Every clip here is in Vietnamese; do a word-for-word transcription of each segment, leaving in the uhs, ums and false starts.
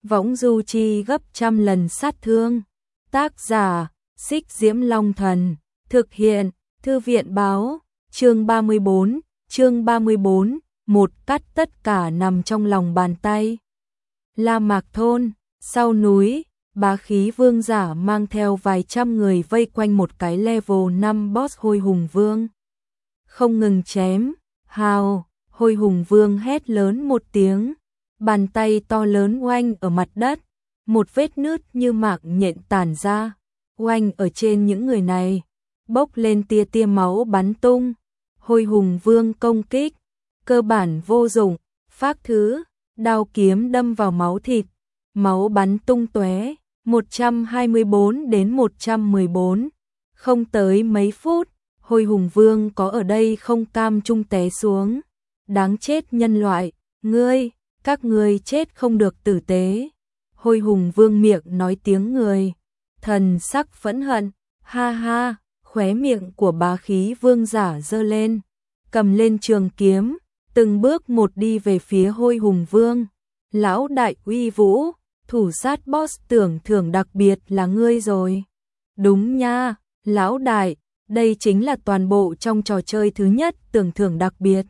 võng du chi gấp trăm lần sát thương. Tác giả, Xích Diễm Long Thần, thực hiện, Thư viện báo, chương ba mươi bốn, chương ba mươi bốn, một cắt tất cả nằm trong lòng bàn tay. La Mạc Thôn, sau núi, bá khí vương giả mang theo vài trăm người vây quanh một cái level năm boss Hôi Hùng Vương. Không ngừng chém, hào, Hôi Hùng Vương hét lớn một tiếng, bàn tay to lớn oanh ở mặt đất, một vết nứt như mạng nhện tản ra, oanh ở trên những người này, bốc lên tia tia máu bắn tung. Hôi Hùng Vương công kích, cơ bản vô dụng, phác thứ, đao kiếm đâm vào máu thịt, máu bắn tung tóe, một trăm hai mươi bốn đến một trăm mười bốn. Không tới mấy phút, Hôi Hùng Vương có ở đây không cam trung té xuống. Đáng chết nhân loại, ngươi, các ngươi chết không được tử tế. Hôi Hùng Vương miệng nói tiếng người, thần sắc phẫn hận, ha ha, khóe miệng của bá khí vương giả giơ lên, cầm lên trường kiếm, từng bước một đi về phía Hôi Hùng Vương. Lão đại uy vũ, thủ sát boss tưởng thưởng đặc biệt là ngươi rồi. Đúng nha, lão đại, đây chính là toàn bộ trong trò chơi thứ nhất tưởng thưởng đặc biệt.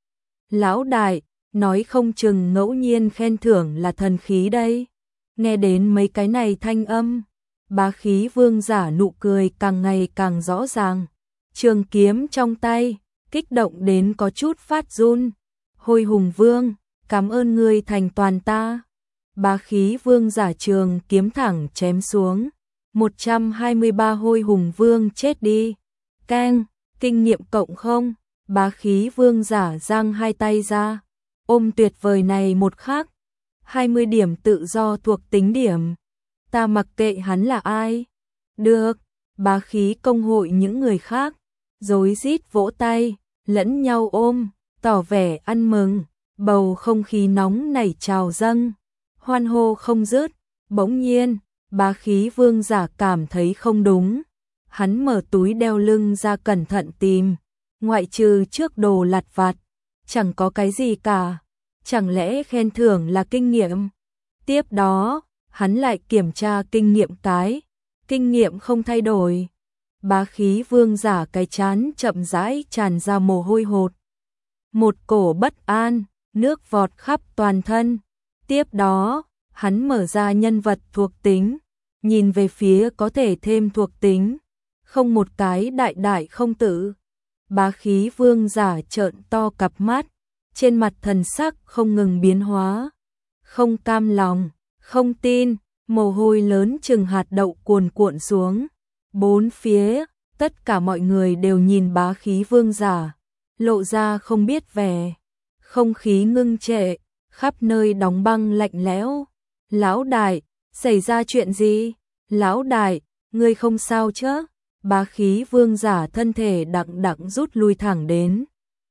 Lão đại, nói không chừng ngẫu nhiên khen thưởng là thần khí đây. Nghe đến mấy cái này thanh âm, bá khí vương giả nụ cười càng ngày càng rõ ràng. Trường kiếm trong tay, kích động đến có chút phát run. Hôi Hùng Vương, cảm ơn ngươi thành toàn ta. Bá khí vương giả trường kiếm thẳng chém xuống. một trăm hai mươi ba Hôi Hùng Vương chết đi. Keng, kinh nghiệm cộng không? Bá khí vương giả giang hai tay ra, ôm tuyệt vời này một khắc. hai mươi điểm tự do thuộc tính điểm. Ta mặc kệ hắn là ai. Được, bá khí công hội những người khác, rối rít vỗ tay, lẫn nhau ôm, tỏ vẻ ăn mừng, bầu không khí nóng nảy trào dâng, hoan hô không dứt. Bỗng nhiên, bá khí vương giả cảm thấy không đúng. Hắn mở túi đeo lưng ra cẩn thận tìm, ngoại trừ trước đồ lặt vặt, chẳng có cái gì cả. Chẳng lẽ khen thưởng là kinh nghiệm? Tiếp đó, hắn lại kiểm tra kinh nghiệm cái, kinh nghiệm không thay đổi. Bá khí vương giả cái chán chậm rãi tràn ra mồ hôi hột. Một cổ bất an, nước vọt khắp toàn thân. Tiếp đó, hắn mở ra nhân vật thuộc tính, nhìn về phía có thể thêm thuộc tính. Không một cái đại đại không tử. Bá khí vương giả trợn to cặp mắt, trên mặt thần sắc không ngừng biến hóa. Không cam lòng, không tin, mồ hôi lớn chừng hạt đậu cuồn cuộn xuống. Bốn phía, tất cả mọi người đều nhìn bá khí vương giả, lộ ra không biết vẻ. Không khí ngưng trệ, khắp nơi đóng băng lạnh lẽo. Lão đại, xảy ra chuyện gì? Lão đại, ngươi không sao chứ? Bá khí vương giả thân thể đặng đặng rút lui thẳng đến,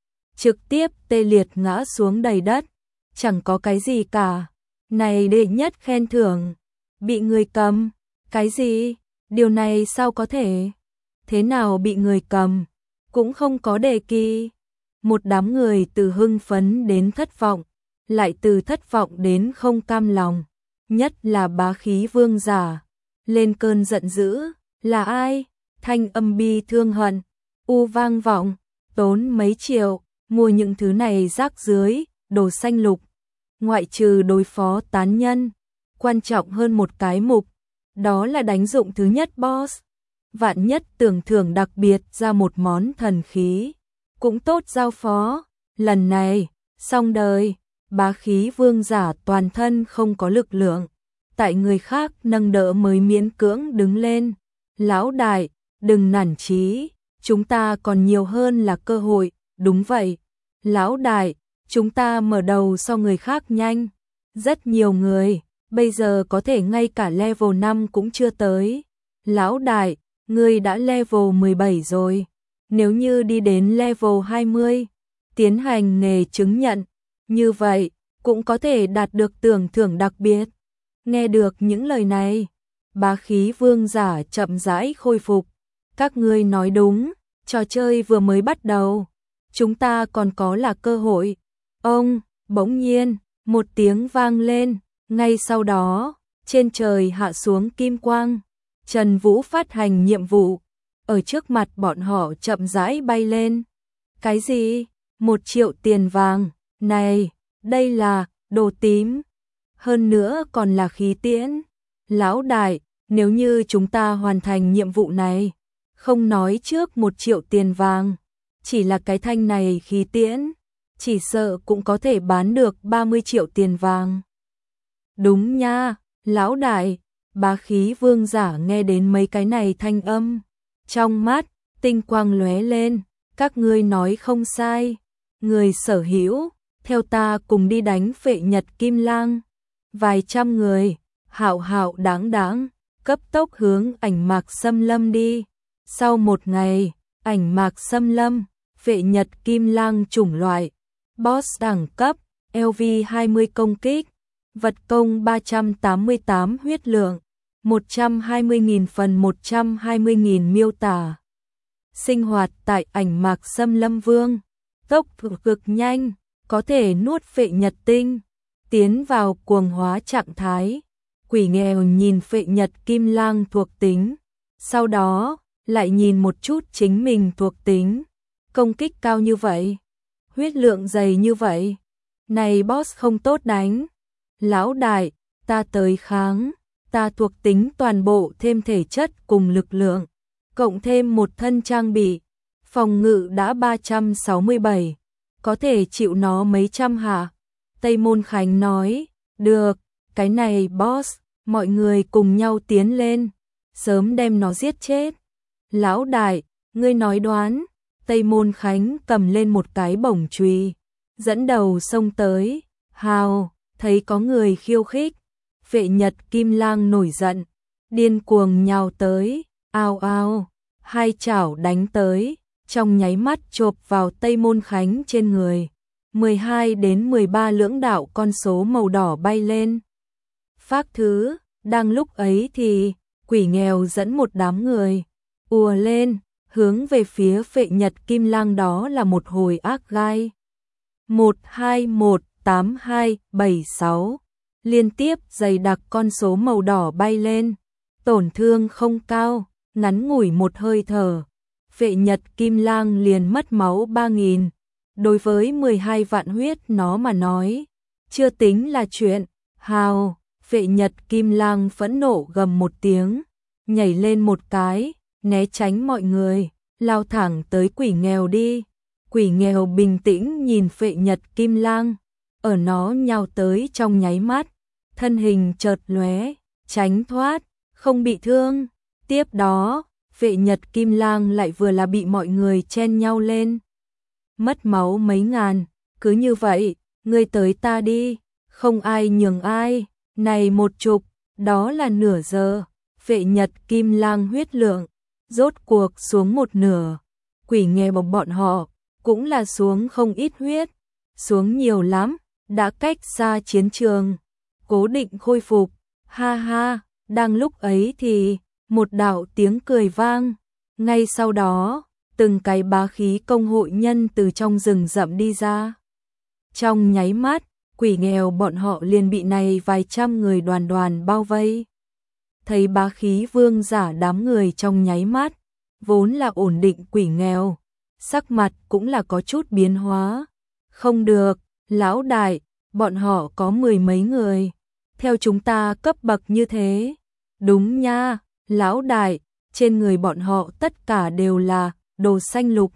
trực tiếp tê liệt ngã xuống đầy đất. Chẳng có cái gì cả. Này đệ nhất khen thưởng, bị người cầm. Cái gì? Điều này sao có thể? Thế nào bị người cầm? Cũng không có đề kỳ. Một đám người từ hưng phấn đến thất vọng, lại từ thất vọng đến không cam lòng. Nhất là bá khí vương giả, lên cơn giận dữ. Là ai? Thanh âm bi thương hận, u vang vọng, tốn mấy triệu, mua những thứ này rác rưới, đồ xanh lục. Ngoại trừ đối phó tán nhân, quan trọng hơn một cái mục, đó là đánh dụng thứ nhất boss. Vạn nhất tưởng thưởng đặc biệt ra một món thần khí, cũng tốt giao phó. Lần này, xong đời, bá khí vương giả toàn thân không có lực lượng, tại người khác nâng đỡ mới miễn cưỡng đứng lên. Lão đại, đừng nản chí, chúng ta còn nhiều hơn là cơ hội. Đúng vậy, lão đại, chúng ta mở đầu so người khác nhanh. Rất nhiều người, bây giờ có thể ngay cả level năm cũng chưa tới. Lão đại, ngươi đã level mười bảy rồi. Nếu như đi đến level hai mươi, tiến hành nghề chứng nhận, như vậy, cũng có thể đạt được tưởng thưởng đặc biệt. Nghe được những lời này, bá khí vương giả chậm rãi khôi phục. Các ngươi nói đúng, trò chơi vừa mới bắt đầu, chúng ta còn có là cơ hội. Ông, bỗng nhiên, một tiếng vang lên, Ngay sau đó, trên trời hạ xuống kim quang, Trần Vũ phát hành nhiệm vụ, ở trước mặt bọn họ chậm rãi bay lên. Cái gì? Một triệu tiền vàng, này, đây là đồ tím, hơn nữa còn là khí tiễn. Lão đại, nếu như chúng ta hoàn thành nhiệm vụ này, không nói trước một triệu tiền vàng, chỉ là cái thanh này khí tiễn, chỉ sợ cũng có thể bán được ba mươi triệu tiền vàng. Đúng nha, lão đại, bá khí vương giả nghe đến mấy cái này thanh âm, trong mắt, tinh quang lóe lên, các ngươi nói không sai, người sở hữu, theo ta cùng đi đánh Phệ Nhật Kim Lang. Vài trăm người, hạo hạo đáng đáng, cấp tốc hướng Ảnh Mạc Xâm Lâm đi. Sau một ngày, Ảnh Mạc Xâm Lâm, Phệ Nhật Kim Lang chủng loại, boss đẳng cấp, L V hai mươi công kích, vật công ba trăm tám mươi tám huyết lượng, một trăm hai mươi nghìn phần một trăm hai mươi nghìn miêu tả. Sinh hoạt tại Ảnh Mạc Xâm Lâm Vương, tốc độ cực nhanh, có thể nuốt Phệ Nhật tinh, tiến vào cuồng hóa trạng thái. Quỷ nghèo nhìn Phệ Nhật Kim Lang thuộc tính, sau đó lại nhìn một chút chính mình thuộc tính. Công kích cao như vậy, huyết lượng dày như vậy, này boss không tốt đánh. Lão đại, ta tới kháng, ta thuộc tính toàn bộ thêm thể chất cùng lực lượng, cộng thêm một thân trang bị, phòng ngự đã ba trăm sáu mươi bảy, có thể chịu nó mấy trăm hạ. Tây Môn Khánh nói, được, cái này boss, mọi người cùng nhau tiến lên, sớm đem nó giết chết. Lão đại, ngươi nói đoán. Tây Môn Khánh cầm lên một cái bổng chùy, dẫn đầu xông tới. Hào, thấy có người khiêu khích, Phệ Nhật Kim Lang nổi giận, điên cuồng nhào tới, ao ao, hai chảo đánh tới, trong nháy mắt chộp vào Tây Môn Khánh trên người. mười hai đến mười ba lưỡng đạo con số màu đỏ bay lên. Phác thứ, đang lúc ấy thì, quỷ nghèo dẫn một đám người, ùa lên, hướng về phía Phệ Nhật Kim Lang, đó là một hồi ác gai. một hai một tám hai bảy sáu, liên tiếp dày đặc con số màu đỏ bay lên, tổn thương không cao, ngắn ngủi một hơi thở, Phệ Nhật Kim Lang liền mất máu ba nghìn. Đối với mười hai vạn huyết nó mà nói, chưa tính là chuyện. Hào, Phệ Nhật Kim Lang phẫn nộ gầm một tiếng, nhảy lên một cái, né tránh mọi người, lao thẳng tới quỷ nghèo đi. Quỷ nghèo bình tĩnh nhìn Phệ Nhật Kim Lang, ở nó nhào tới trong nháy mắt, thân hình chợt lóe, tránh thoát, không bị thương. Tiếp đó, Phệ Nhật Kim Lang lại vừa là bị mọi người chen nhau lên, mất máu mấy ngàn. Cứ như vậy, ngươi tới ta đi, không ai nhường ai. Này một chục, đó là nửa giờ, Phệ Nhật Kim Lang huyết lượng rốt cuộc xuống một nửa. Quỷ nghèo bọc bọn họ cũng là xuống không ít huyết, xuống nhiều lắm, đã cách xa chiến trường, cố định khôi phục. Ha ha, đang lúc ấy thì một đạo tiếng cười vang, ngay sau đó từng cái bá khí công hội nhân từ trong rừng rậm đi ra. Trong nháy mắt, quỷ nghèo bọn họ liền bị này vài trăm người đoàn đoàn bao vây. Thấy bá khí vương giả đám người trong nháy mắt, vốn là ổn định quỷ nghèo, sắc mặt cũng là có chút biến hóa. Không được, lão đại, bọn họ có mười mấy người, theo chúng ta cấp bậc như thế. Đúng nha, lão đại, trên người bọn họ tất cả đều là đồ xanh lục.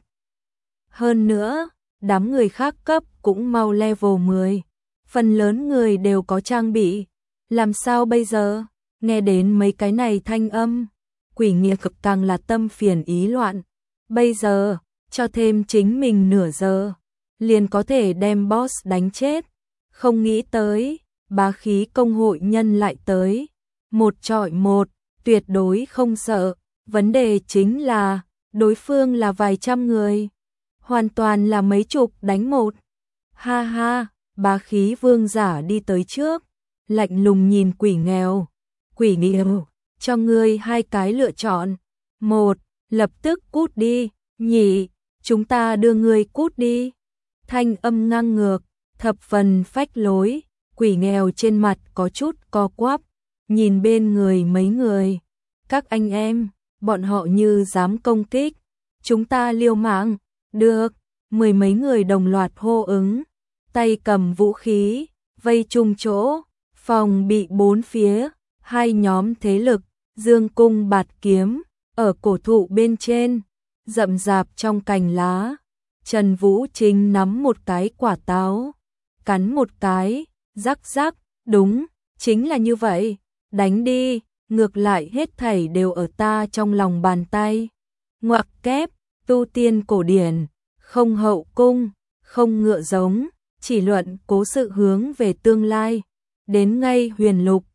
Hơn nữa, đám người khác cấp cũng mau level mười, phần lớn người đều có trang bị. Làm sao bây giờ? Nghe đến mấy cái này thanh âm, quỷ nghèo cực càng là tâm phiền ý loạn. Bây giờ, cho thêm chính mình nửa giờ, liền có thể đem boss đánh chết. Không nghĩ tới, bá khí công hội nhân lại tới. Một chọi một, tuyệt đối không sợ. Vấn đề chính là, đối phương là vài trăm người, hoàn toàn là mấy chục đánh một. Ha ha, bá khí vương giả đi tới trước, lạnh lùng nhìn quỷ nghèo. Quỷ nghèo, cho ngươi hai cái lựa chọn. Một, lập tức cút đi. Nhị, chúng ta đưa ngươi cút đi. Thanh âm ngang ngược, thập phần phách lối, Quỷ nghèo trên mặt có chút co quắp, nhìn bên người mấy người. Các anh em, bọn họ như dám công kích, chúng ta liều mạng. Được, mười mấy người đồng loạt hô ứng, tay cầm vũ khí, vây chung chỗ, phòng bị bốn phía, hai nhóm thế lực, dương cung bạt kiếm, ở cổ thụ bên trên, rậm rạp trong cành lá. Trần Vũ Chính nắm một cái quả táo, cắn một cái, rắc rắc, đúng, chính là như vậy, đánh đi, ngược lại hết thảy đều ở ta trong lòng bàn tay. Ngoặc kép, tu tiên cổ điển, không hậu cung, không ngựa giống, chỉ luận cố sự hướng về tương lai, đến ngay huyền lục,